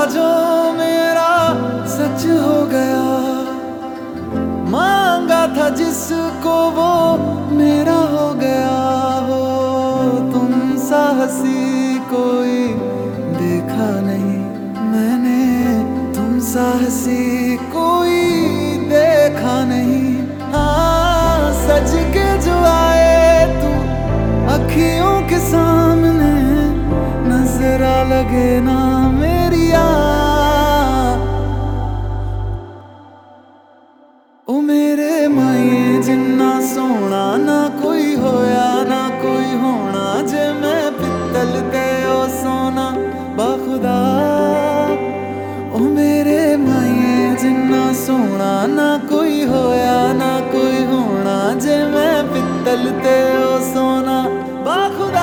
जो मेरा सच हो गया, मांगा था जिसको वो मेरा हो गया। हो तुम सा हंसी कोई देखा नहीं मैंने, तुम सा हंसी कोई देखा नहीं। हाँ सज के जो आए तू अखियों के सामने, नजरा लगे ना मेरी ओ मेरे माए जिन्ना सोना ना कोई होया ना कोई होना, जे मैं पित्तल ते ओ सोना बाखुदा। ओ मेरे माए जिन्ना सोना ना कोई होया ना कोई होना, जे मैं पित्तल ते ओ सोना बाखुदा।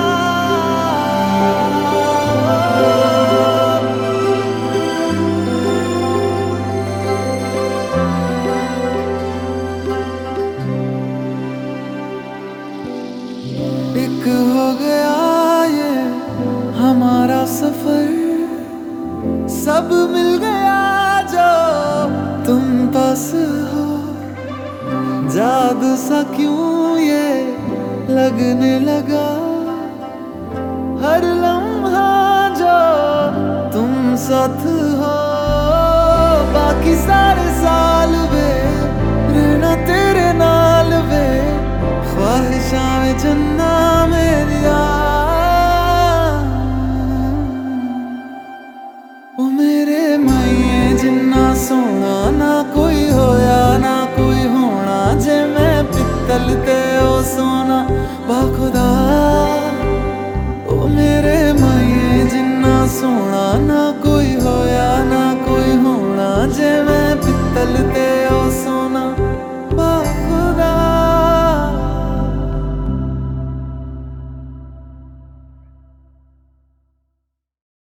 एक हो गया ये हमारा सफर, सब मिल गया जो तुम पास हो। जादू सा क्यों ये लगने लगा, हर लम्हा जो तुम साथ हो। बाकी सारे साल वे रहना तेरे नाल वे, ख्वाहिशां में जन्ना मेरिया। ओ मेरे माइये जिन्ना सोना ना कोई होया ना कोई होना, जे मैं पित्तल ते ओ सोना बाखुदा।